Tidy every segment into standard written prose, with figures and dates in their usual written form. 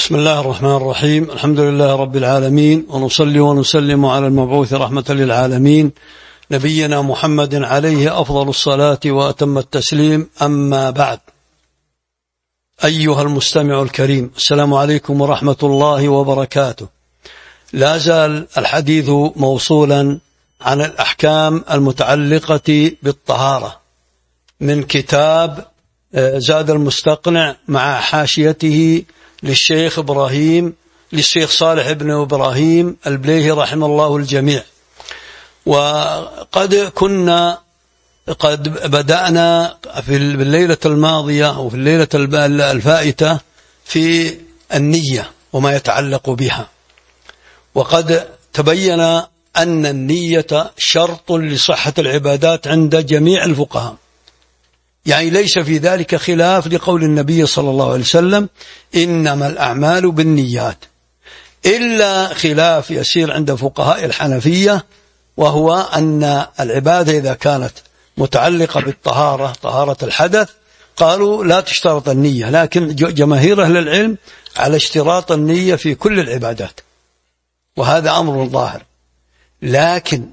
بسم الله الرحمن الرحيم. الحمد لله رب العالمين، ونصلي ونسلم على المبعوث رحمة للعالمين نبينا محمد عليه أفضل الصلاة وأتم التسليم. أما بعد، أيها المستمع الكريم، السلام عليكم ورحمة الله وبركاته. لا زال الحديث موصولا عن الأحكام المتعلقة بالطهارة من كتاب زاد المستقنع مع حاشيته للشيخ صالح بن إبراهيم البليهي رحمه الله الجميع. وقد كنا بدأنا في الليلة الماضية وفي الليلة الفائتة في النية وما يتعلق بها، وقد تبين أن النية شرط لصحة العبادات عند جميع الفقهاء، يعني ليس في ذلك خلاف لقول النبي صلى الله عليه وسلم إنما الأعمال بالنيات، إلا خلاف يسير عند فقهاء الحنفية، وهو أن العبادة إذا كانت متعلقة بالطهارة، طهارة الحدث، قالوا لا تشترط النية، لكن جماهير أهل العلم على اشتراط النية في كل العبادات، وهذا أمر ظاهر. لكن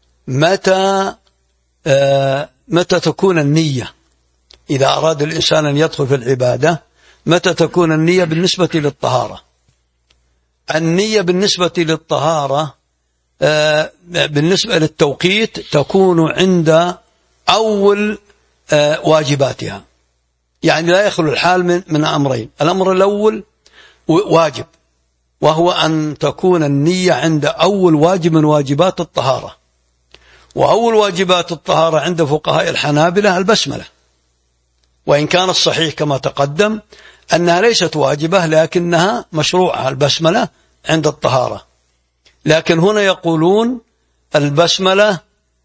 متى تكون النية؟ إذا أراد الإنسان أن يدخل في العبادة، متى تكون النية بالنسبة للطهارة؟ النية بالنسبة للطهارة بالنسبة للتوقيت تكون عند أول واجباتها، يعني لا يخلو الحال من أمرين. الأمر الأول واجب، وهو أن تكون النية عند أول واجب من واجبات الطهارة، وأول واجبات الطهارة عند فقهاء الحنابلة البسملة، وإن كان الصحيح كما تقدم أنها ليست واجبة لكنها مشروعة البسملة عند الطهارة. لكن هنا يقولون البسملة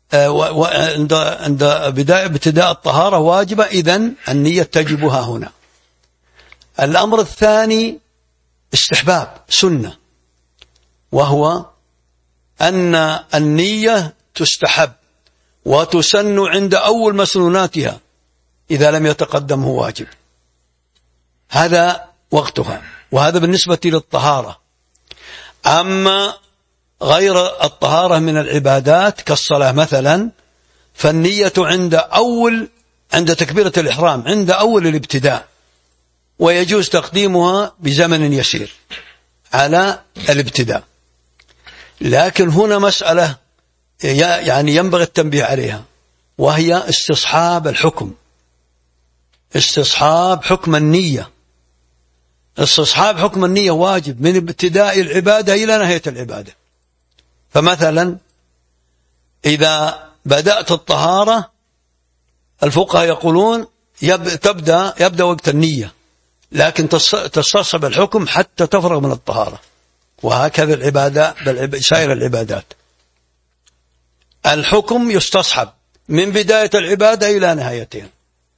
عند ابتداء الطهارة واجبة، إذن النية تجبها هنا. الأمر الثاني استحباب سنة، وهو أن النية تستحب وتسن عند أول مسنوناتها إذا لم يتقدمه واجب، هذا وقتها، وهذا بالنسبة للطهارة. أما غير الطهارة من العبادات كالصلاة مثلا، فالنية عند تكبيرة الإحرام، عند أول الابتداء، ويجوز تقديمها بزمن يسير على الابتداء. لكن هنا مسألة يعني ينبغي التنبيه عليها، وهي استصحاب الحكم، استصحاب حكم النية. استصحاب حكم النية واجب من ابتداء العبادة إلى نهاية العبادة. فمثلا إذا بدأت الطهارة، الفقهاء يقولون يبدأ وقت النية، لكن تستصحب الحكم حتى تفرغ من الطهارة، وهكذا العبادة سائر العبادات، الحكم يستصحب من بداية العبادة إلى نهايتها.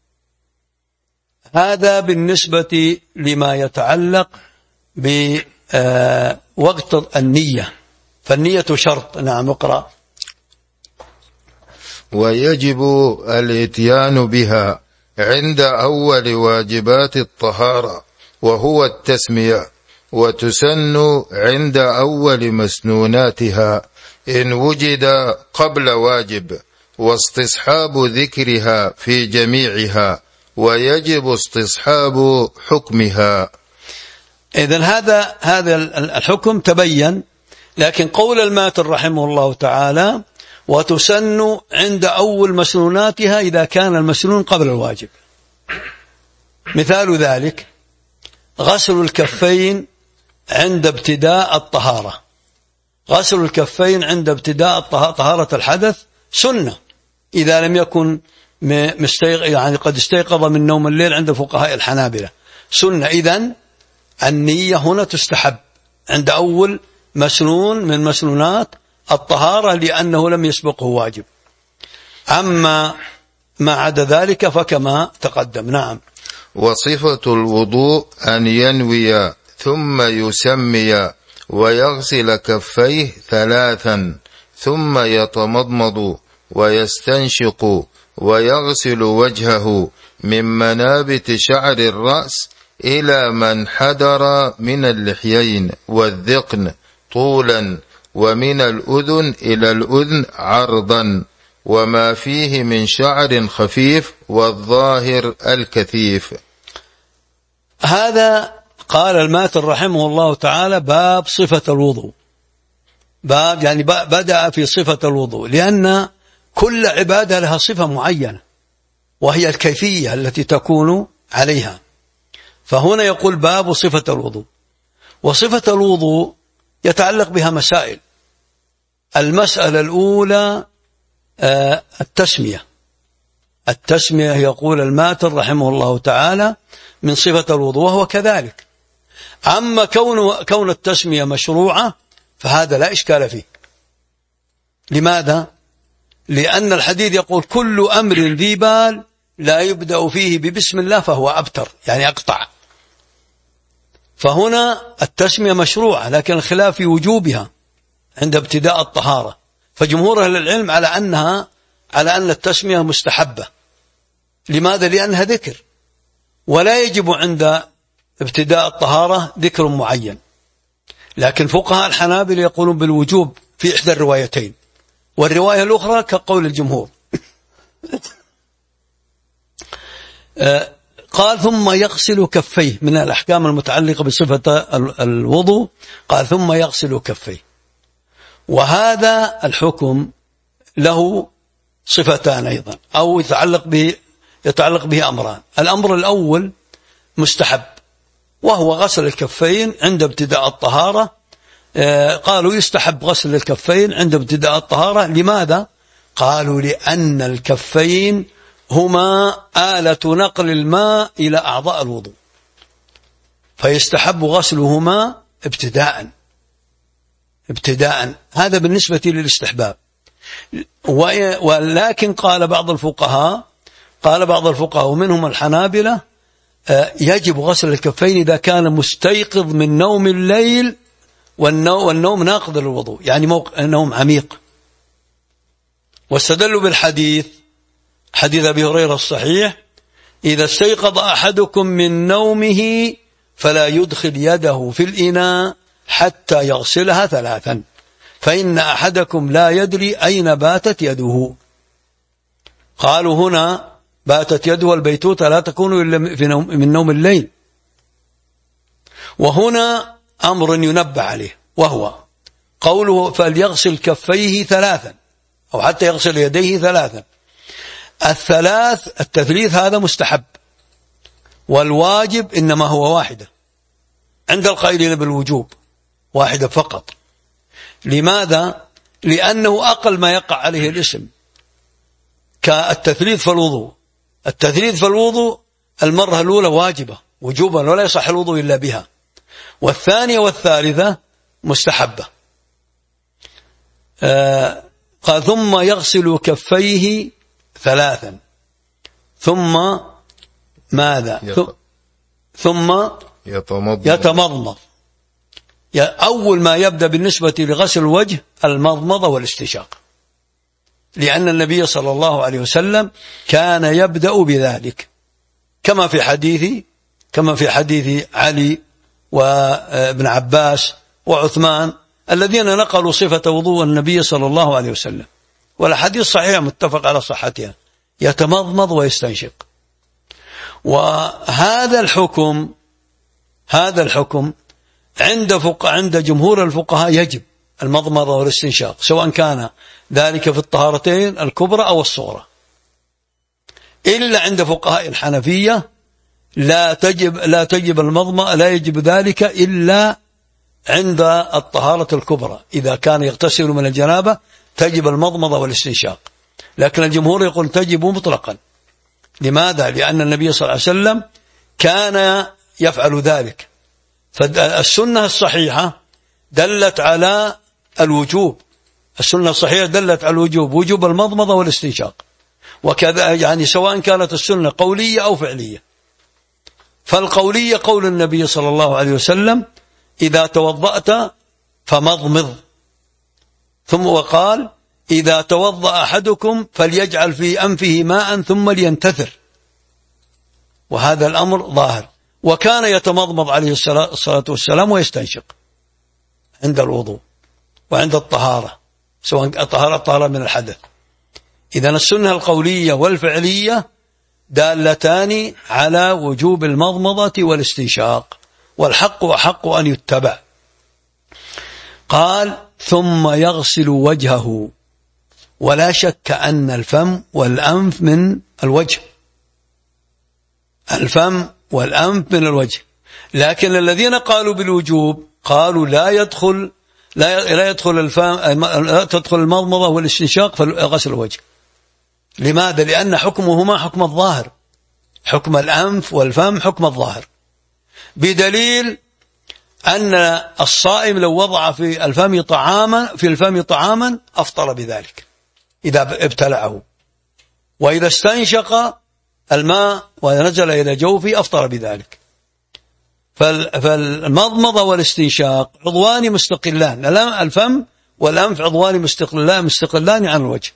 هذا بالنسبة لما يتعلق بوقت النية، فالنية شرط. نعم، اقرأ. ويجب الاتيان بها عند أول واجبات الطهارة وهو التسمية، وتسن عند أول مسنوناتها إن وجد قبل واجب، واستصحاب ذكرها في جميعها، ويجب استصحاب حكمها. إذن هذا الحكم تبين. لكن قول الماتن رحمه الله تعالى وتسن عند أول مسنوناتها إذا كان المسنون قبل الواجب. مثال ذلك غسل الكفين عند ابتداء الطهارة. غسل الكفين عند ابتداء طهارة الحدث سنة إذا لم يكن يعني قد استيقظ من نوم الليل عند فقهاء الحنابلة، سنة. إذن النية هنا تستحب عند أول مسنون من مسنونات الطهارة، لأنه لم يسبقه واجب. أما ما عدا ذلك فكما تقدم. نعم. وصفة الوضوء أن ينوي ثم يسمي ويغسل كفيه 3، ثم يتمضمض ويستنشق ويغسل وجهه من منابت شعر الرأس إلى من حدر من اللحيين والذقن طولا، ومن الأذن إلى الأذن عرضا، وما فيه من شعر خفيف، والظاهر الكثيف. هذا قال الماتر رحمه الله تعالى باب صفة الوضوء، باب يعني بدأ في صفة الوضوء، لأن كل عبادة لها صفة معينة وهي الكيفية التي تكون عليها. فهنا يقول باب صفة الوضوء. وصفة الوضوء يتعلق بها مسائل. المسألة الأولى التسمية يقول الماتر رحمه الله تعالى من صفة الوضوء، وهو كذلك. أما كون التسمية مشروعة فهذا لا إشكال فيه. لماذا؟ لأن الحديث يقول كل أمر ذي بال لا يبدأ فيه ببسم الله فهو أبتر، يعني أقطع. فهنا التسمية مشروعة، لكن الخلاف في وجوبها عند ابتداء الطهارة. فجمهور أهل العلم على أن التسمية مستحبة. لماذا؟ لأنها ذكر، ولا يجب عند ابتداء الطهارة ذكر معين. لكن فقهاء الحنابلة يقولون بالوجوب في إحدى الروايتين، والرواية الأخرى كقول الجمهور. قال ثم يغسل كفيه، من الأحكام المتعلقة بصفة الوضوء قال ثم يغسل كفيه. وهذا الحكم له صفتان أيضا، أو يتعلق به أمران. الأمر الأول مستحب، وهو غسل الكفين عند ابتداء الطهارة. قالوا يستحب غسل الكفين عند ابتداء الطهارة. لماذا؟ قالوا لأن الكفين هما آلة نقل الماء إلى أعضاء الوضوء، فيستحب غسلهما ابتداء. هذا بالنسبة للاستحباب. ولكن قال بعض الفقهاء ومنهم الحنابلة يجب غسل الكفين إذا كان مستيقظ من نوم الليل، والنوم ناقض للوضوء، يعني نوم عميق. واستدلوا بالحديث، حديث أبي هريرة الصحيح: إذا استيقظ أحدكم من نومه فلا يدخل يده في الإناء حتى يغسلها 3، فإن أحدكم لا يدري أين باتت يده. قالوا هنا باتت يده، البيتوتة لا تكون إلا من نوم الليل. وهنا أمر ينبه عليه، وهو قوله فليغسل كفيه 3 أو حتى يغسل يديه 3. التثليث هذا مستحب، والواجب إنما هو واحدة عند القائلين بالوجوب، واحدة فقط. لماذا؟ لأنه أقل ما يقع عليه الاسم، كالتثليث في الوضوء. التثليث في الوضوء المرة الأولى واجبة وجوبا، ولا يصح الوضوء إلا بها. والثانية والثالثة مستحبة. قال ثم يغسل كفيه 3، ثم ماذا؟ ثم يتمضمض. أول ما يبدأ بالنسبة لغسل الوجه المضمضة والاستنشاق، لأن النبي صلى الله عليه وسلم كان يبدأ بذلك، كما في حديث علي وابن عباس وعثمان الذين نقلوا صفة وضوء النبي صلى الله عليه وسلم، والحديث صحيح متفق على صحتها، يتمضمض ويستنشق. وهذا الحكم عند جمهور الفقهاء يجب المضمضة والاستنشاق، سواء كان ذلك في الطهارتين الكبرى أو الصغرى، إلا عند فقهاء الحنفية لا تجب المضمضة، لا يجب ذلك إلا عند الطهارة الكبرى. إذا كان يغتسل من الجنابة تجب المضمضة والاستنشاق، لكن الجمهور يقول تجب مطلقا. لماذا؟ لأن النبي صلى الله عليه وسلم كان يفعل ذلك. فالسنة الصحيحة دلت على الوجوب، وجوب المضمضة والاستنشاق، وكذا يعني سواء كانت السنة قولية أو فعلية. فالقولية قول النبي صلى الله عليه وسلم: إذا توضأت فمضمض. ثم وقال: إذا توضأ أحدكم فليجعل في أنفه ماء ثم لينتثر. وهذا الأمر ظاهر. وكان يتمضمض عليه الصلاة والسلام ويستنشق عند الوضوء وعند الطهارة، سواء الطهارة من الحدث. إذن السنة القولية والفعلية دالتان على وجوب المضمضة والاستنشاق، والحق أحق أن يتبع. قال ثم يغسل وجهه، ولا شك أن الفم والأنف من الوجه، الفم والأنف من الوجه، لكن الذين قالوا بالوجوب قالوا لا تدخل المضمضة والاستنشاق في غسل الوجه. لماذا؟ لأن حكمهما حكم الظاهر، حكم الأنف والفم حكم الظاهر، بدليل أن الصائم لو وضع في الفم طعاما أفطر بذلك إذا ابتلعه، وإذا استنشق الماء ونزل إلى جوفه أفطر بذلك. فالمضمضة والاستنشاق عضوان مستقلان، الفم والأنف عضوان مستقلان عن الوجه.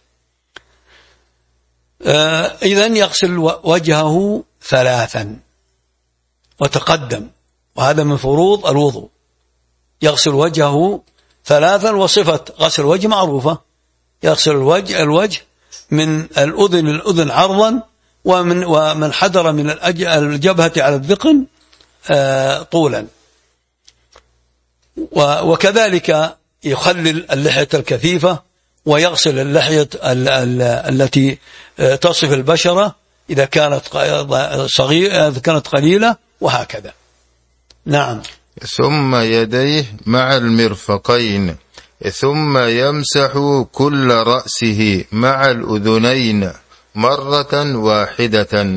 إذن يغسل وجهه 3 وتقدم، وهذا من فروض الوضوء، يغسل وجهه 3. وصفة غسل الوجه معروفة، يغسل الوجه من الأذن عرضا، ومن حدر من الجبهة على الذقن طولا، وكذلك يخلل اللحية الكثيفة، ويغسل اللحية التي تصف البشرة إذا كانت صغيرة، إذا كانت قليلة، وهكذا. نعم. ثم يديه مع المرفقين، ثم يمسح كل رأسه مع الأذنين مرة واحدة،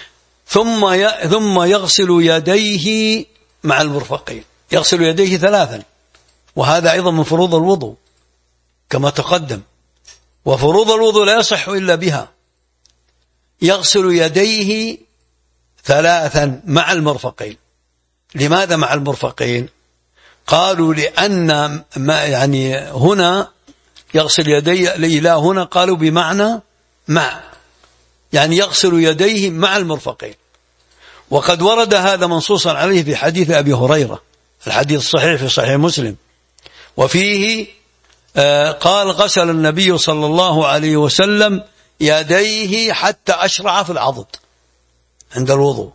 ثم يغسل يديه مع المرفقين، يغسل يديه 3، وهذا أيضا من فروض الوضوء كما تقدم، وفروض الوضوء لا يصح إلا بها. يغسل يديه 3 مع المرفقين. لماذا مع المرفقين؟ قالوا لأن هنا يغسل يديه، لا هنا قالوا بمعنى مع، يعني يغسل يديه مع المرفقين. وقد ورد هذا منصوصا عليه في حديث أبي هريرة، الحديث الصحيح في صحيح مسلم، وفيه قال غسل النبي صلى الله عليه وسلم يديه حتى أشرع في العضد عند الوضوء.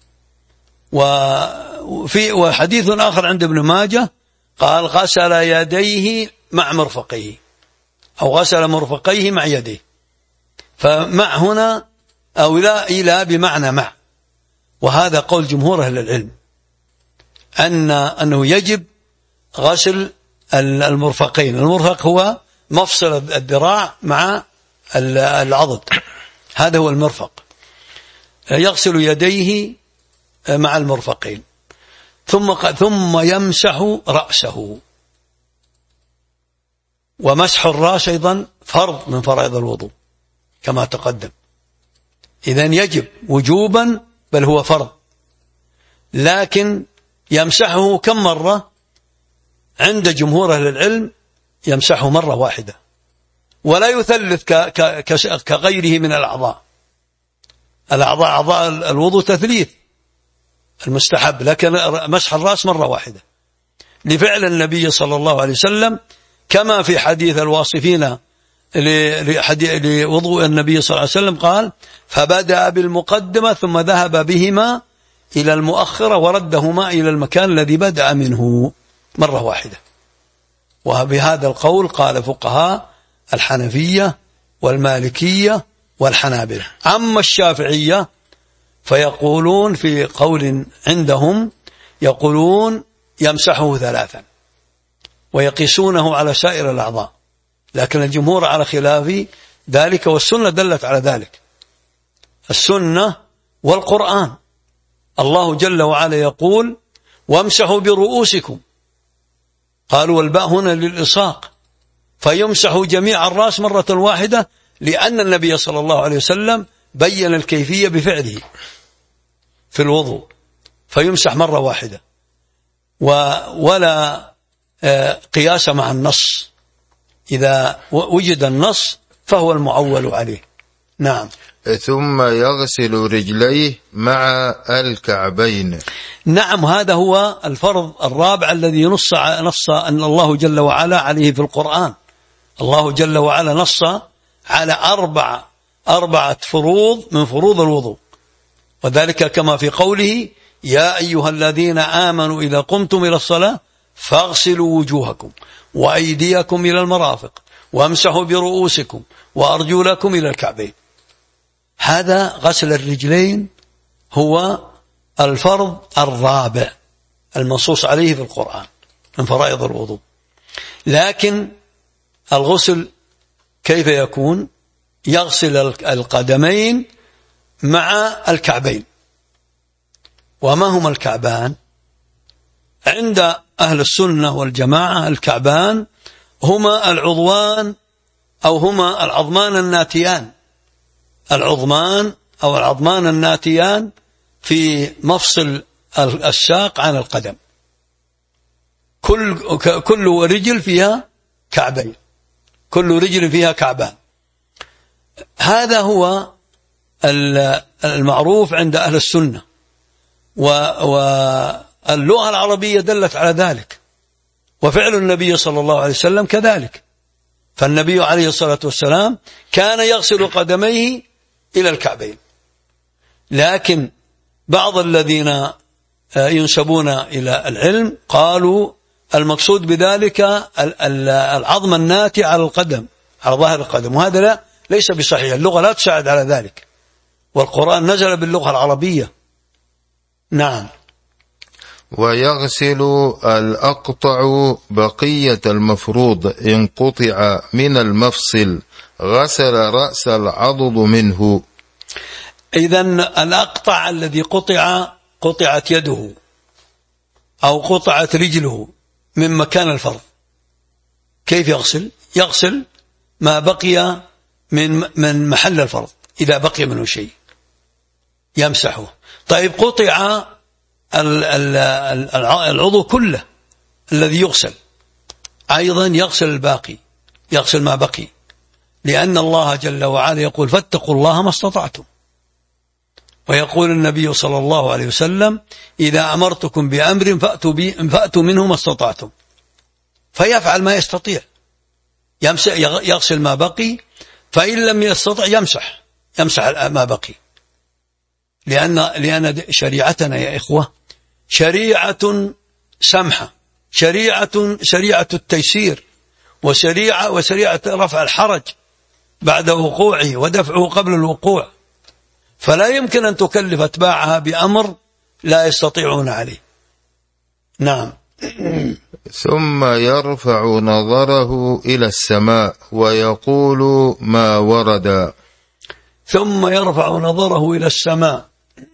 وحديث آخر عند ابن ماجه قال غسل يديه مع مرفقيه، أو غسل مرفقيه مع يديه. فمع هنا أو لا إلى بمعنى مع، وهذا قول جمهور أهل العلم أنه يجب غسل المرفقين. المرفق هو مفصل الذراع مع العضد، هذا هو المرفق. يغسل يديه مع المرفقين، ثم يمسح رأسه. ومسح الرأس أيضا فرض من فرائض الوضوء كما تقدم، إذن يجب وجوبا، بل هو فرض، لكن يمسحه كم مرة؟ عند جمهور أهل العلم يمسحه مرة واحدة، ولا يثلث كغيره من الأعضاء. أعضاء الوضوء تثليث المستحب، لكن مسح الرأس مرة واحدة لفعل النبي صلى الله عليه وسلم، كما في حديث الواصفين لوضوء النبي صلى الله عليه وسلم قال فبدأ بالمقدمة ثم ذهب بهما إلى المؤخرة وردهما إلى المكان الذي بدأ منه مرة واحدة. وبهذا القول قال فقهاء الحنفية والمالكية والحنابلة. أما الشافعية فيقولون في قول عندهم يقولون يمسحه 3 ويقيسونه على سائر الأعضاء، لكن الجمهور على خلاف ذلك، والسنة دلت على ذلك، السنة والقرآن. الله جل وعلا يقول وامسحوا برؤوسكم، قالوا والباء هنا للإصاق، فيمسحوا جميع الرأس مرة واحدة، لأن النبي صلى الله عليه وسلم بين الكيفية بفعله في الوضوء، فيمسح مرة واحدة، ولا قياس مع النص. إذا وجد النص فهو المعول عليه. نعم. ثم يغسل رجليه مع الكعبين. نعم، هذا هو الفرض الرابع الذي نص أن الله جل وعلا عليه في القرآن. الله جل وعلا نص على أربعة فروض من فروض الوضوء، وذلك كما في قوله: يا أيها الذين آمنوا إذا قمتم إلى الصلاة فاغسلوا وجوهكم وأيديكم إلى المرافق وامسحوا برؤوسكم وأرجلكم إلى الكعبين. هذا غسل الرجلين هو الفرض الرابع المنصوص عليه في القرآن من فرائض الوضوء. لكن الغسل كيف يكون؟ يغسل القدمين مع الكعبين. وما هما الكعبان؟ عند أهل السنة والجماعة الكعبان هما العضوان أو هما العظمان الناتيان، العظمان أو العظمان الناتيان في مفصل الساق عن القدم. كل رجل فيها كعبين، كل رجل فيها كعبان. هذا هو المعروف عند أهل السنة، واللغة العربية دلت على ذلك، وفعل النبي صلى الله عليه وسلم كذلك. فالنبي عليه الصلاة والسلام كان يغسل قدميه إلى الكعبين. لكن بعض الذين ينسبون إلى العلم قالوا المقصود بذلك العظم الناتي على القدم، على ظاهر القدم، وهذا ليس بصحيح. اللغة لا تساعد على ذلك، والقرآن نزل باللغة العربية. نعم. ويغسل الأقطع بقية المفروض إن قطع من المفصل، غسل رأس العضد منه. إذن الأقطع الذي قطعت يده أو قطعت رجله من مكان الفرض، كيف يغسل؟ يغسل ما بقي من محل الفرض، إذا بقي منه شيء يمسحه. طيب قطع العضو كله الذي يغسل، أيضا يغسل الباقي، يغسل ما بقي، لأن الله جل وعلا يقول: فاتقوا الله ما استطعتم. ويقول النبي صلى الله عليه وسلم: إذا أمرتكم بأمر فأتوا منه ما استطعتم. فيفعل ما يستطيع، يغسل ما بقي، فإن لم يستطع يمسح ما بقي. لأن شريعتنا يا إخوة شريعة سمحة، شريعة التيسير، وشريعة رفع الحرج بعد وقوعه ودفعه قبل الوقوع. فلا يمكن أن تكلف أتباعها بأمر لا يستطيعون عليه. نعم. ثم يرفع نظره إلى السماء ويقول: ما ورد. ثم يرفع نظره إلى السماء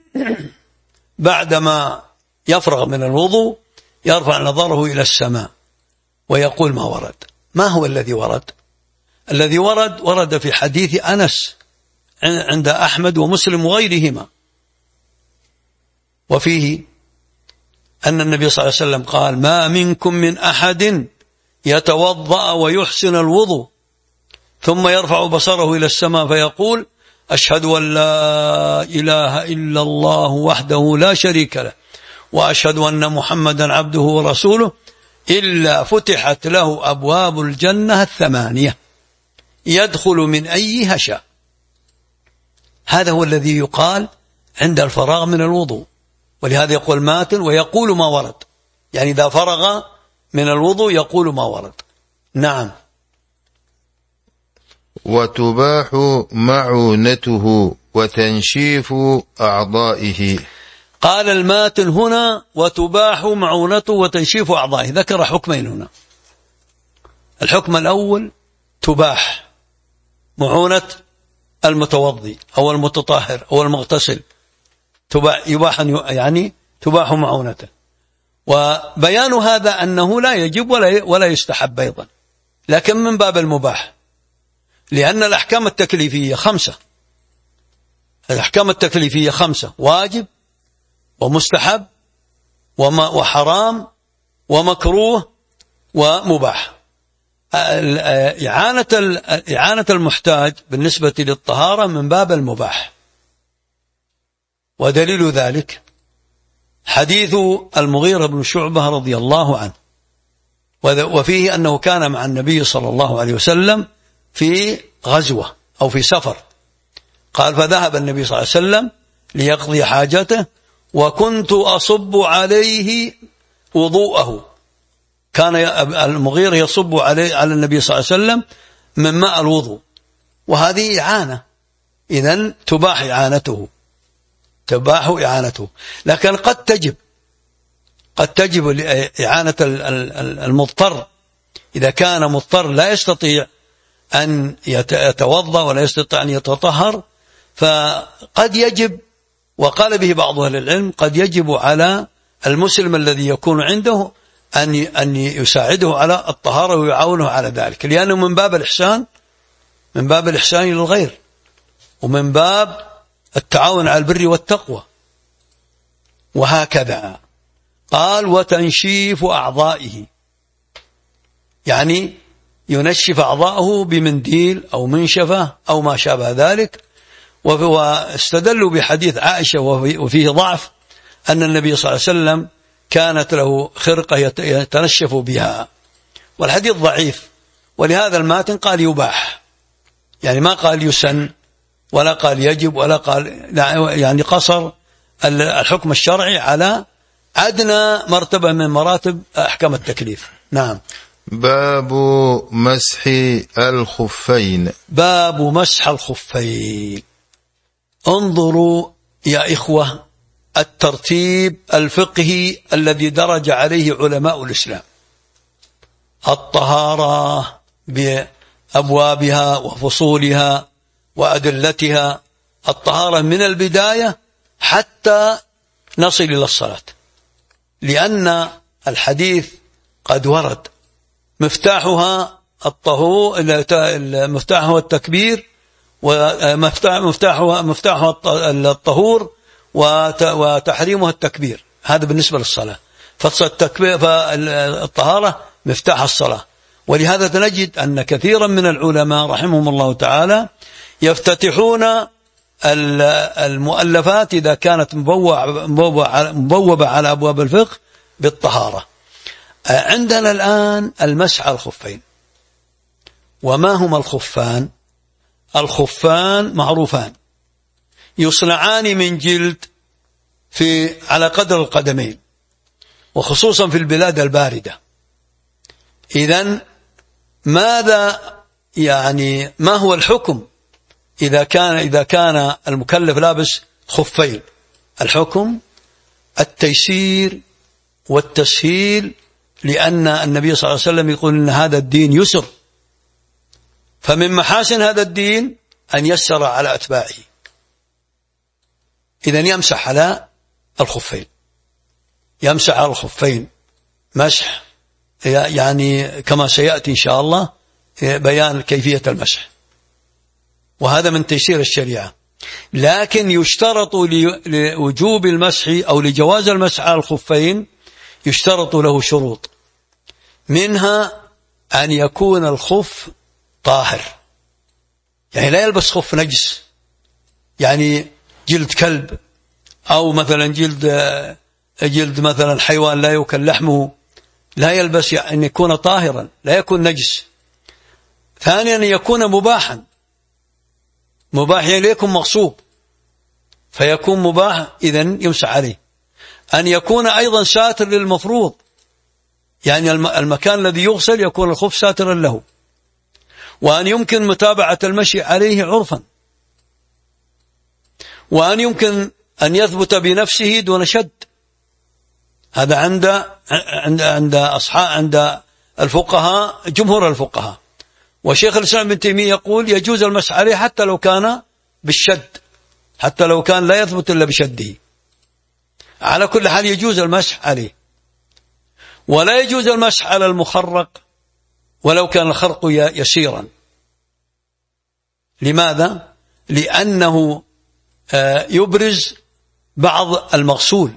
بعدما يفرغ من الوضوء، يرفع نظره إلى السماء ويقول: ما ورد. ما هو الذي ورد؟ الذي ورد في حديث أنس عند أحمد ومسلم وغيرهما، وفيه أن النبي صلى الله عليه وسلم قال: ما منكم من أحد يتوضأ ويحسن الوضوء ثم يرفع بصره إلى السماء فيقول: أشهد أن لا إله إلا الله وحده لا شريك له وأشهد أن محمدا عبده ورسوله، إلا فتحت له أبواب الجنة 8 يدخل من أيها شاء. هذا هو الذي يقال عند الفراغ من الوضوء، ولهذا يقول ماتن ويقول ما ورد، يعني إذا فرغ من الوضوء يقول ما ورد. نعم. وتباح معونته وتنشيف أعضائه. قال الماتن هنا: وتباح معونته وتنشيف أعضائه. ذكر حكمين هنا. الحكم الأول: تباح معونة المتوضي أو المتطهر أو المغتسل، يباح، يعني تباح معونته. وبيان هذا أنه لا يجب ولا يستحب أيضا، لكن من باب المباح، لأن الأحكام التكليفية 5. الأحكام التكليفية 5: واجب ومستحب وحرام ومكروه ومباح. إعانة المحتاج بالنسبة للطهارة من باب المباح. ودليل ذلك حديث المغيرة بن شعبة رضي الله عنه، وفيه أنه كان مع النبي صلى الله عليه وسلم في غزوة أو في سفر. قال فذهب النبي صلى الله عليه وسلم ليقضي حاجته وكنت أصب عليه وضوءه. كان المغيرة يصب على النبي صلى الله عليه وسلم من ماء الوضوء، وهذه إعانة، إذن تباح إعانته، لكن قد تجب إعانة المضطر إذا كان مضطر لا يستطيع أن يتوضأ ولا يستطيع أن يتطهر، فقد يجب، وقال به بعض أهل العلم، قد يجب على المسلم الذي يكون عنده أن يساعده على الطهارة ويعاونه على ذلك، لأنه من باب الإحسان للغير، ومن باب التعاون على البر والتقوى. وهكذا قال وتنشيف أعضائه، يعني ينشف أعضاءه بمنديل أو منشفة أو ما شابه ذلك. واستدلوا بحديث عائشة وفيه ضعف أن النبي صلى الله عليه وسلم كانت له خرقة يتنشف بها، والحديث ضعيف، ولهذا الماتن قال يباح، يعني ما قال يسن ولا قال يجب ولا قال، يعني قصر الحكم الشرعي على أدنى مرتبة من مراتب أحكام التكليف. نعم. باب مسح الخفين. باب مسح الخفين. انظروا يا إخوة الترتيب الفقهي الذي درج عليه علماء الإسلام. الطهارة بأبوابها وفصولها وأدلتها، الطهارة من البداية حتى نصل إلى الصلاة، لأن الحديث قد ورد مفتاحها التكبير، ومفتاحها الطهور، وتحريمها التكبير. هذا بالنسبة للصلاة، فالطهارة مفتاح الصلاة. ولهذا نجد أن كثيرا من العلماء رحمهم الله تعالى يفتتحون المؤلفات إذا كانت مبوبة على أبواب الفقه بالطهارة. عندنا الآن المسح على الخفين. وما هما الخفان؟ الخفان معروفان، يصنعان من جلد على قدر القدمين، وخصوصا في البلاد الباردة. إذن ما هو الحكم إذا كان المكلف لابس خفين؟ الحكم التيسير والتسهيل، لأن النبي صلى الله عليه وسلم يقول إن هذا الدين يسر، فمن محاسن هذا الدين أن يسر على أتباعه. إذن يمسح على الخفين، يمسح على الخفين مسح، يعني كما سيأتي إن شاء الله بيان كيفية المسح، وهذا من تيسير الشريعة. لكن يشترط لوجوب المسح أو لجواز المسح على الخفين يشترط له شروط، منها أن يكون الخف طاهر، يعني لا يلبس خف نجس، يعني جلد كلب أو مثلا جلد مثلا حيوان لا يؤكل لحمه، لا يلبس، يعني أن يكون طاهرا لا يكون نجس. ثانيا أن يكون مباحا، يعني يكون مغصوب فيكون مباح، إذن يمسح عليه. أن يكون أيضا ساتر للمفروض، يعني المكان الذي يغسل يكون الخف ساترا له. وأن يمكن متابعة المشي عليه عرفا، وأن يمكن أن يثبت بنفسه دون شد. هذا عند الفقهاء، جمهور الفقهاء. وشيخ الإسلام ابن تيمية يقول يجوز المسح عليه حتى لو كان بالشد، حتى لو كان لا يثبت إلا بشده. على كل حال يجوز المسح عليه. ولا يجوز المسح على المخرق ولو كان الخرق يسيرا. لماذا؟ لأنه يبرز بعض المغسول،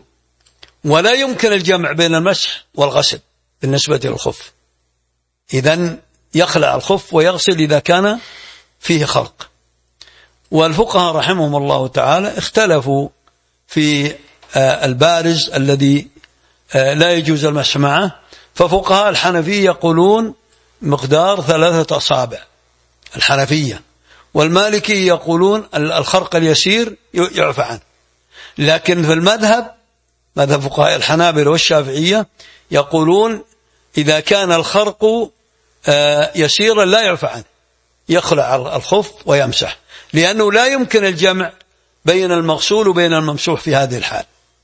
ولا يمكن الجمع بين المسح والغسل بالنسبة للخف. إذن يخلع الخف ويغسل إذا كان فيه خرق. والفقهاء رحمهم الله تعالى اختلفوا في البارز الذي لا يجوز المسح معه. ففقهاء الحنفية يقولون مقدار 3 أصابع الحنفية، والمالكي يقولون الخرق اليسير يعفى عنه. لكن في المذهب، مذهب فقهاء الحنابلة والشافعية، يقولون إذا كان الخرق يسيرا لا يعفى عنه، يخلع الخف ويمسح، لأنه لا يمكن الجمع بين المغسول وبين الممسوح في هذه الحال.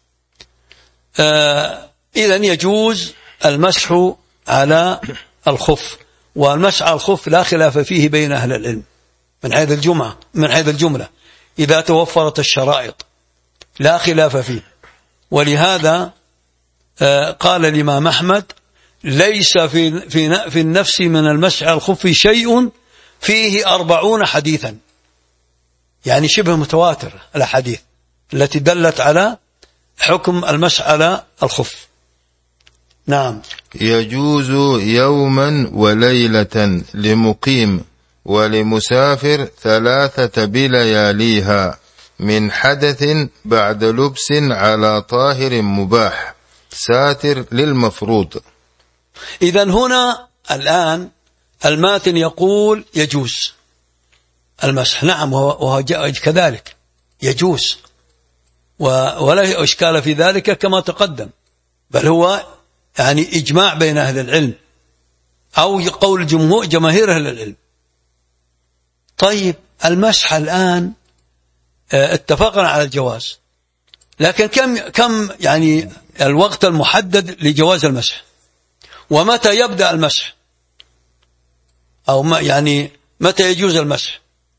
إذن يجوز المسح على الخف، والمسح على الخف لا خلاف فيه بين أهل العلم من حيث الجملة إذا توفرت الشرائط لا خلاف فيه. ولهذا قال الإمام أحمد: ليس في النفس من المسح على الخف شيء فيه 40 حديثا، يعني شبه متواتر الأحاديث التي دلت على حكم المسح على الخف. نعم. يجوز يوما وليلة لمقيم ولمسافر 3 بلياليها من حدث بعد لبس على طاهر مباح ساتر للمفروض. إذن هنا الآن الماتن يقول يجوز المسح، نعم، وهو كذلك يجوز، ولا إشكال في ذلك كما تقدم، بل هو يعني إجماع بين أهل العلم أو قول جماهير أهل العلم. طيب المسح الآن اتفقنا على الجواز، لكن كم يعني الوقت المحدد لجواز المسح، ومتى يبدأ المسح، أو يعني متى يجوز المسح؟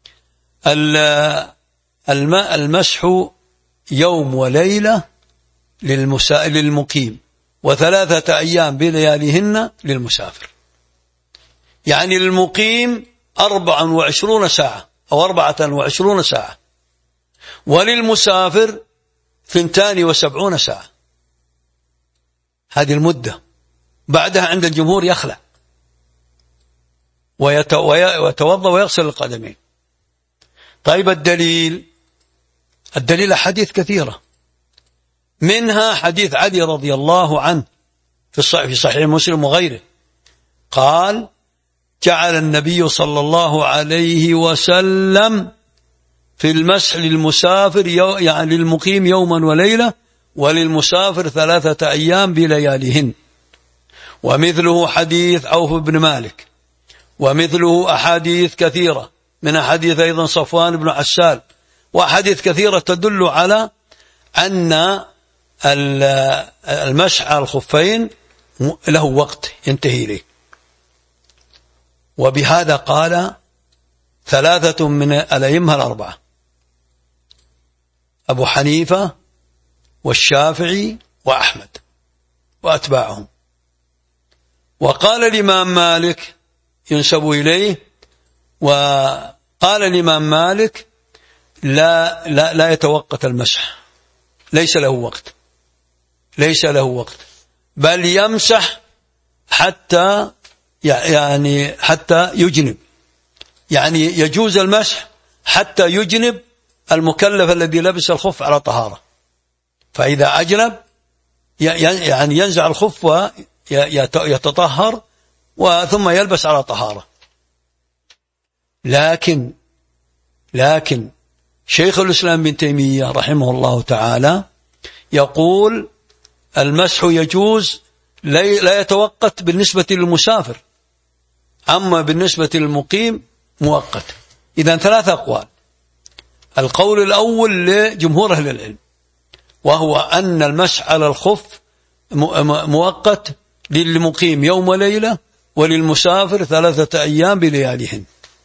المسح يوم وليلة للمقيم، و3 أيام بلياليهن للمسافر. يعني للمقيم 24 ساعة أو 24 ساعة، وللمسافر 72 ساعة. هذه المدة، بعدها عند الجمهور يخلع ويتوضأ ويغسل القدمين. طيب الدليل أحاديث كثيرة، منها حديث علي رضي الله عنه في صحيح مسلم وغيره، قال: جعل النبي صلى الله عليه وسلم في المسح للمسافر يعني للمقيم يوما وليلة، وللمسافر 3 أيام بلياليهن. ومثله حديث عوف بن مالك، ومثله أحاديث كثيرة، من أحاديث أيضا صفوان بن عسال، وأحاديث كثيرة تدل على أن المسح على الخفين له وقت ينتهي إليه. وبهذا قال 3 من الأئمة ال4: أبو حنيفة والشافعي وأحمد وأتباعهم. وقال الإمام مالك ينسب إليه، وقال الإمام مالك لا يتوقت المسح، ليس له وقت، بل يمسح حتى يجنب، يعني يجوز المسح حتى يجنب المكلف الذي لبس الخف على طهارة. فإذا أجنب يعني ينزع الخف ويتطهر ثم يلبس على طهارة. لكن شيخ الإسلام بن تيمية رحمه الله تعالى يقول المسح يجوز لا يتوقت بالنسبة للمسافر، أما بالنسبة للمقيم مؤقت. إذن 3 أقوال. القول الأول لجمهور أهل العلم، وهو أن المسح على الخف مؤقت للمقيم يوم وليلة، وللمسافر 3 أيام بلياليهن.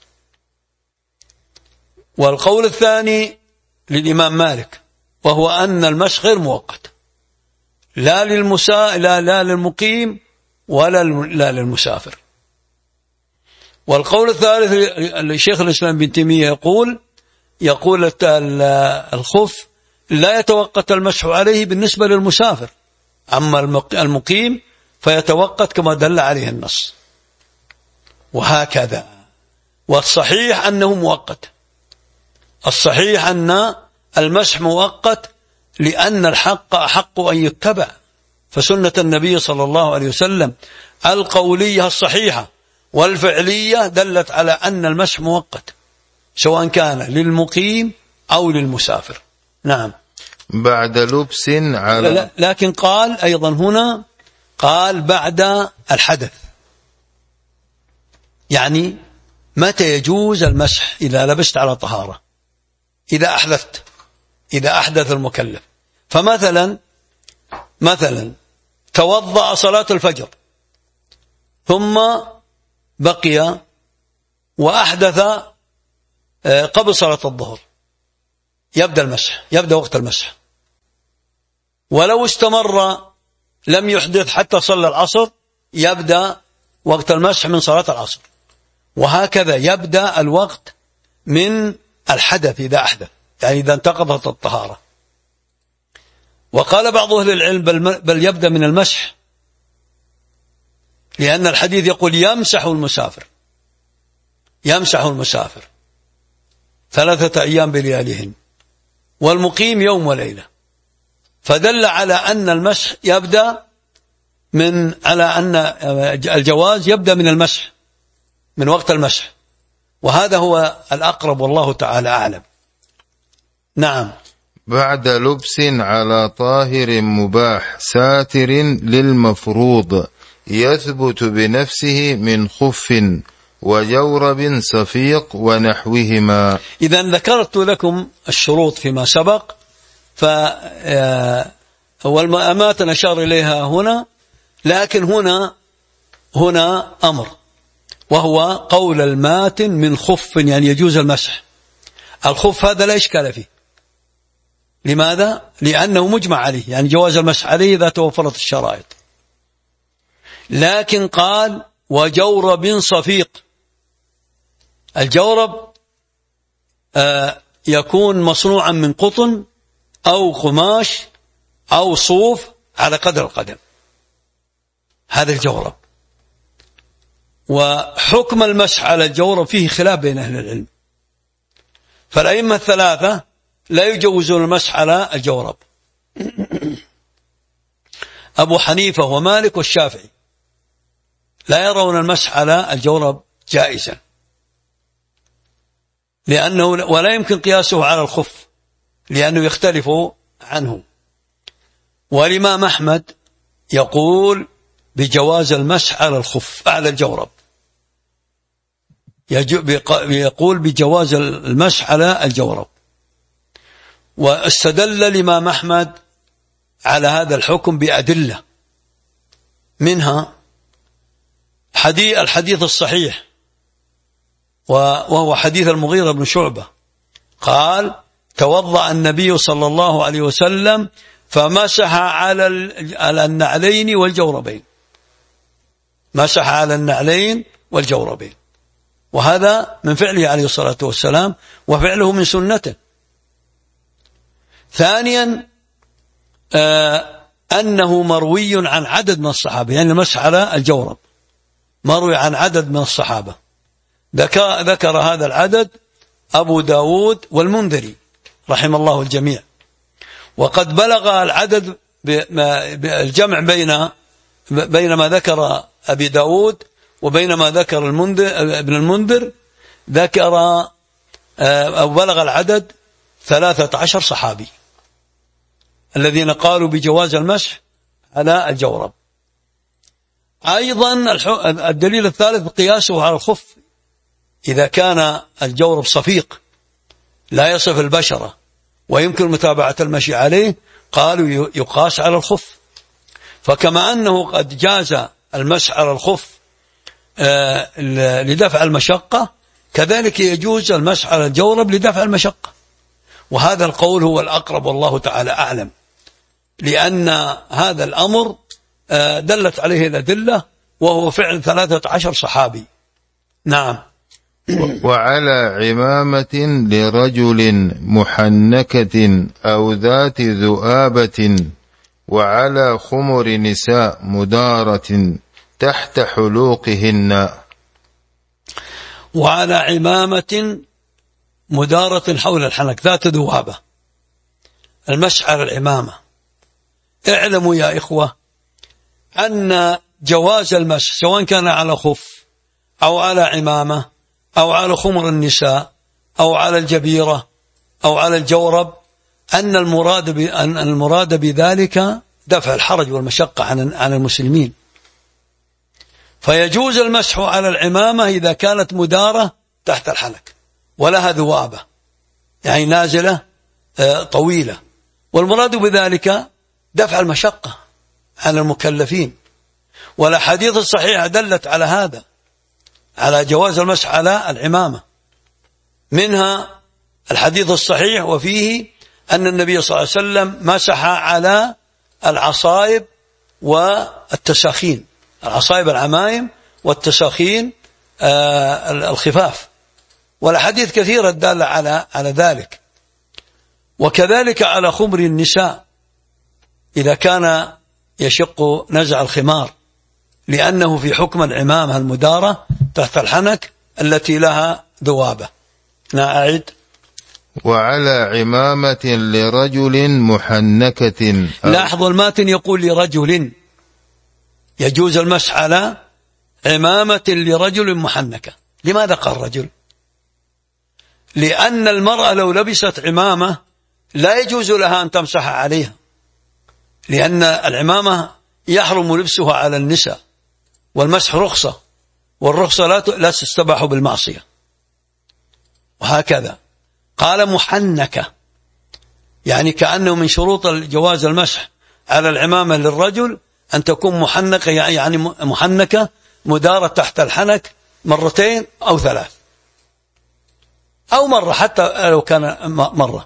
والقول الثاني للإمام مالك، وهو أن المسح غير مؤقت، لا للمقيم ولا للمسافر. والقول الثالث لشيخ الإسلام بن تيمية يقول الخف لا يتوقت المسح عليه بالنسبة للمسافر، أما المقيم فيتوقت كما دل عليه النص. وهكذا. والصحيح أنه مؤقت، الصحيح أن المسح مؤقت، لأن الحق أحق أن يتبع، فسنة النبي صلى الله عليه وسلم القولية الصحيحة والفعلية دلت على أن المسح مؤقت، سواء كان للمقيم أو للمسافر. نعم. بعد لبس على، لكن قال أيضا هنا، قال بعد الحدث، يعني متى يجوز المسح؟ إذا لبست على طهارة، إذا أحدثت، إذا أحدث المكلف. فمثلا توضأ صلاة الفجر ثم بقي وأحدث قبل صلاة الظهر، يبدأ المسح، يبدأ وقت المسح. ولو استمر لم يحدث حتى صلى العصر، يبدأ وقت المسح من صلاة العصر. وهكذا يبدأ الوقت من الحدث إذا أحدث، يعني إذا انتقضت الطهارة. وقال بعض أهل العلم بل يبدأ من المسح، لأن الحديث يقول يمسح المسافر، يمسح المسافر 3 أيام بلياليهن، والمقيم يوم وليلة، فدل على أن المسح يبدأ على أن الجواز يبدأ من المسح، من وقت المسح، وهذا هو الأقرب والله تعالى أعلم. نعم. بعد لبس على طاهر مباح ساتر للمفروض يثبت بنفسه من خف وجورب صفيق ونحوهما. إذا ذكرت لكم الشروط فيما سبق، والمأمات أشار إليها هنا، لكن هنا أمر، وهو قول الماتن من خف، يعني يجوز المسح. الخف هذا لا إشكال فيه، لماذا؟ لأنه مجمع عليه، يعني جواز المسح عليه إذا توفرت الشرائط. لكن قال وجورب صفيق، الجورب يكون مصنوعا من قطن أو قماش أو صوف على قدر القدم، هذا الجورب. وحكم المسح على الجورب فيه خلاف بين أهل العلم، فالأئمة 3 لا يجوزون المسح على الجورب، أبو حنيفة ومالك والشافعي لا يرون المسح على الجورب جائزا، لأنه ولا يمكن قياسه على الخف، لأنه يختلف عنه. والإمام أحمد يقول بجواز المسح على الخف، على الجورب، يقول بجواز المسح على الجورب. واستدل الإمام أحمد على هذا الحكم بأدلة، منها الحديث الصحيح، وهو حديث المغيرة بن شعبة، قال توضأ النبي صلى الله عليه وسلم فمسح على النعلين والجوربين، مسح على النعلين والجوربين، وهذا من فعله عليه الصلاة والسلام، وفعله من سنته. ثانيا أنه مروي عن عدد من الصحابة، يعني المسح على الجورب مروي عن عدد من الصحابة، ذكر هذا العدد أبو داود والمنذري رحم الله الجميع. وقد بلغ العدد بالجمع بين ما ذكر أبي داود وبين ما ذكر ابن المنذر، ذكر أو بلغ العدد 13 صحابي الذين قالوا بجواز المسح على الجورب. أيضا الدليل الثالث قياسه على الخف، إذا كان الجورب صفيق لا يصف البشرة ويمكن متابعة المشي عليه، قالوا يقاس على الخف. فكما أنه قد جاز المسح على الخف لدفع المشقة، كذلك يجوز المسح على الجورب لدفع المشقة، وهذا القول هو الأقرب والله تعالى أعلم، لأن هذا الأمر دلت عليه الأدلة، وهو فعل 13 صحابي. نعم. وعلى عمامة لرجل محنكة أو ذات ذؤابة، وعلى خمر نساء مدارة تحت حلوقهن. وعلى عمامة مدارة حول الحنك ذات ذوابة. المسح على العمامة. اعلموا يا إخوة أن جواز المسح سواء كان على خف أو على عمامة أو على خمر النساء أو على الجبيرة أو على الجورب أن المراد بذلك دفع الحرج والمشقة عن المسلمين. فيجوز المسح على العمامة إذا كانت مدارة تحت الحنك ولها ذوابة يعني نازلة طويلة، والمراد بذلك دفع المشقة عن المكلفين. والأحاديث الصحيحة دلت على هذا، على جواز المسح على العمامة، منها الحديث الصحيح وفيه أن النبي صلى الله عليه وسلم مسح على العصائب والتساخين، العصائب العمائم والتساخين الخفاف، والحديث كثيرة الدالة على ذلك. وكذلك على خمر النساء إذا كان يشق نزع الخمار، لأنه في حكم العمامة المدارة تحت الحنك التي لها ذوابة. أعد. وعلى عمامة لرجل محنكة. لاحظوا الماتن يقول لرجل، يجوز المسح على عمامة لرجل محنكة. لماذا قال رجل؟ لأن المرأة لو لبست عمامة لا يجوز لها أن تمسح عليها، لأن العمامة يحرم لبسها على النساء، والمسح رخصة، والرخصة لا تستباح بالمعصية. وهكذا قال محنكة، يعني كأنه من شروط جواز المسح على العمامة للرجل أن تكون محنكة، يعني محنكة مدارة تحت الحنك مرتين أو ثلاث أو مرة، حتى لو كان مرة.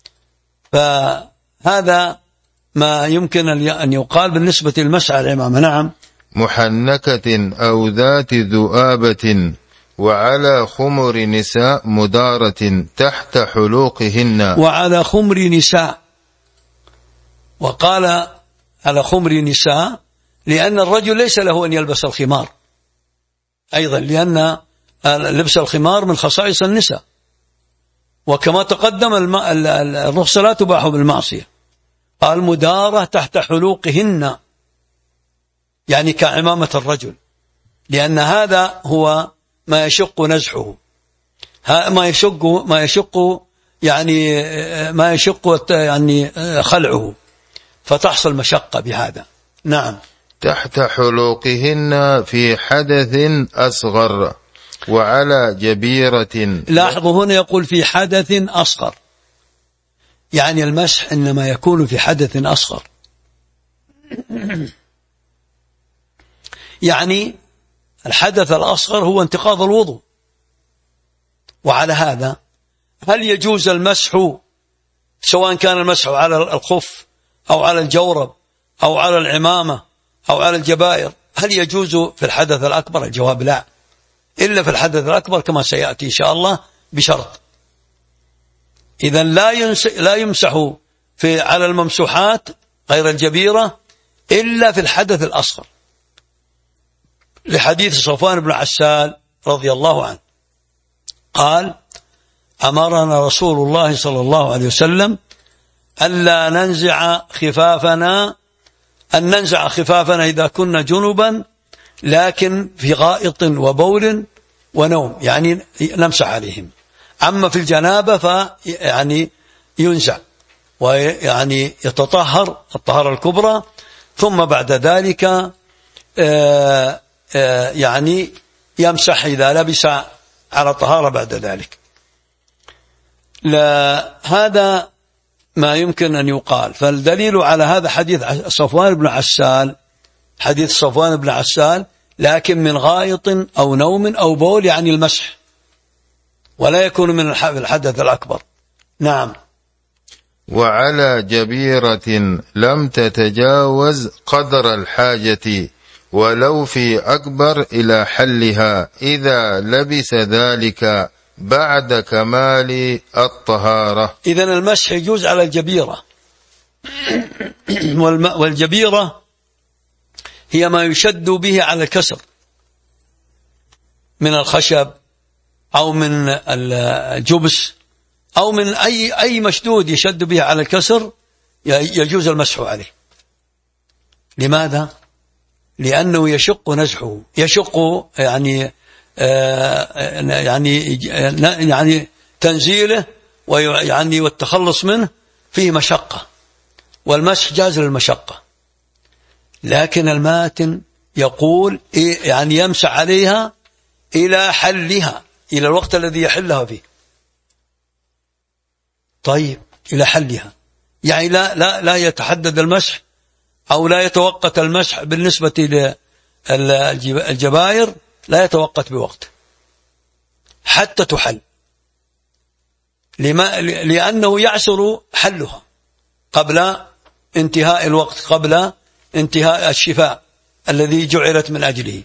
فهذا ما يمكن أن يقال بالنسبة للمسح على العمامة. نعم. محنكة أو ذات ذؤابة وعلى خمر نساء مدارة تحت حلوقهن. وعلى خمر نساء، وقال على خمر نساء لأن الرجل ليس له أن يلبس الخمار أيضا، لأن لبس الخمار من خصائص النساء، وكما تقدم الرخصة لا تباح بالمعصية. المدارة تحت حلوقهن يعني كعمامة الرجل، لأن هذا هو ما يشق نزحه، ما يشق يعني خلعه، فتحصل مشقة بهذا. نعم. تحت حلوقهن في حدث أصغر وعلى جبيرة. لاحظوا هنا يقول في حدث أصغر، يعني المسح إنما يكون في حدث أصغر، يعني الحدث الأصغر هو انتقاض الوضوء. وعلى هذا هل يجوز المسح سواء كان المسح على الخف أو على الجورب أو على العمامة أو على الجبائر، هل يجوز في الحدث الأكبر؟ الجواب لا، إلا في الحدث الأكبر كما سيأتي إن شاء الله بشرط. إذن لا يمسح على الممسوحات غير الجبيرة إلا في الحدث الأصغر، لحديث صفوان بن عسال رضي الله عنه قال: أمرنا رسول الله صلى الله عليه وسلم ألا ننزع خفافنا إذا كنا جنبا، لكن في غائط وبول ونوم، يعني نمسح عليهم. أما في الجنابة فيعني ينزع ويعني يتطهر الطهارة الكبرى، ثم بعد ذلك يعني يمسح إذا لبس على طهارة بعد ذلك. هذا ما يمكن أن يقال. فالدليل على هذا حديث صفوان بن عسال، لكن من غائط أو نوم أو بول، يعني المسح، ولا يكون من الحدث الأكبر. نعم. وعلى جبيرة لم تتجاوز قدر الحاجة ولو في أكبر إلى حلها إذا لبس ذلك بعد كمال الطهارة. إذن المسح يجوز على الجبيرة، والجبيرة هي ما يشد به على الكسر من الخشب أو من الجبس أو من أي مشدود يشد به على الكسر يجوز المسح عليه. لماذا؟ لأنه يشق نزحه، يشق يعني تنزيله ويعني والتخلص منه فيه مشقة، والمسح جاز للمشقة. لكن الماتن يقول يعني يمسح عليها إلى حلها، إلى الوقت الذي يحلها فيه. طيب إلى حلها يعني لا يتحدد المسح أو لا يتوقت المسح بالنسبة للجبائر، لا يتوقت بوقت حتى تحل، لأنه يعسر حلها قبل انتهاء الوقت، قبل انتهاء الشفاء الذي جعلت من أجله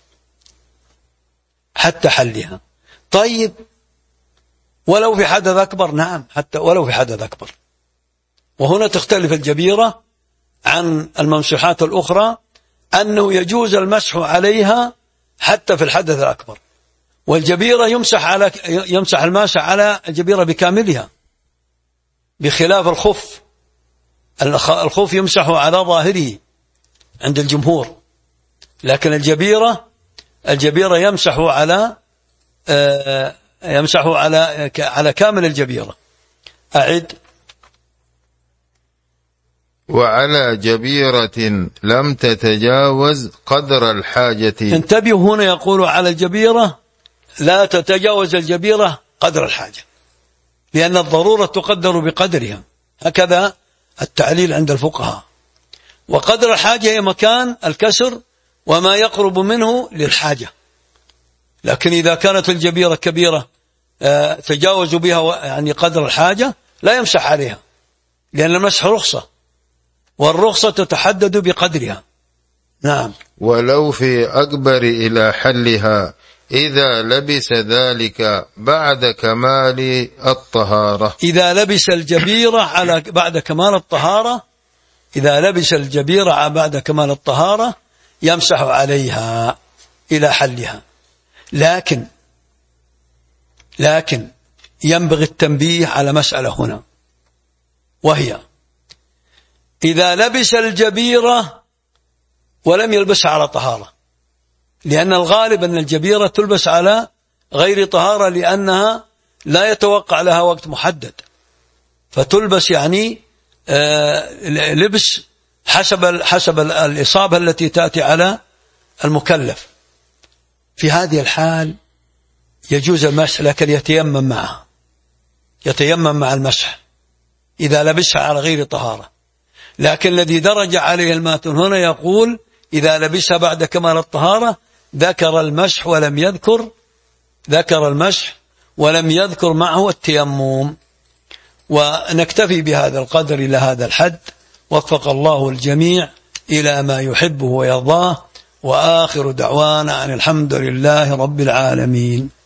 حتى حلها. طيب ولو في حدث أكبر؟ نعم حتى ولو في حدث أكبر. وهنا تختلف الجبيرة عن الممسوحات الأخرى، أنه يجوز المسح عليها حتى في الحدث الأكبر، والجبيرة يمسح الماسح على الجبيرة بكاملها، بخلاف الخف. الخف يمسح على ظاهره عند الجمهور، لكن الجبيرة يمسح على كامل الجبيرة. أعد: وعلى جبيرة لم تتجاوز قدر الحاجة. انتبهوا، هنا يقول على الجبيرة لا تتجاوز الجبيرة قدر الحاجة، لأن الضرورة تقدر بقدرها، هكذا التعليل عند الفقهاء. وقدر الحاجة هي مكان الكسر وما يقرب منه للحاجة. لكن إذا كانت الجبيرة كبيرة تجاوز بها يعني قدر الحاجة لا يمسح عليها، لأن المسح رخصة، والرخصة تتحدد بقدرها. نعم. ولو في أكبر إلى حلها إذا لبس ذلك بعد كمال الطهارة. إذا لبس الجبيرة بعد كمال الطهارة، إذا لبس الجبيرة بعد كمال الطهارة يمسح عليها إلى حلها. لكن ينبغي التنبيه على مسألة هنا، وهي إذا لبس الجبيرة ولم يلبسها على طهارة، لأن الغالب أن الجبيرة تلبس على غير طهارة، لأنها لا يتوقع لها وقت محدد، فتلبس يعني لبس حسب الإصابة التي تأتي على المكلف. في هذه الحال يجوز المسح، لكن يتيمم معها، يتيمم مع المسح إذا لبسها على غير طهارة. لكن الذي درج عليه الماتن هنا يقول إذا لبسها بعد كمال الطهارة ذكر المسح ولم يذكر معه التيمم. ونكتفي بهذا القدر إلى هذا الحد، وفق الله الجميع إلى ما يحبه ويرضاه، وآخر دعوانا أن الحمد لله رب العالمين.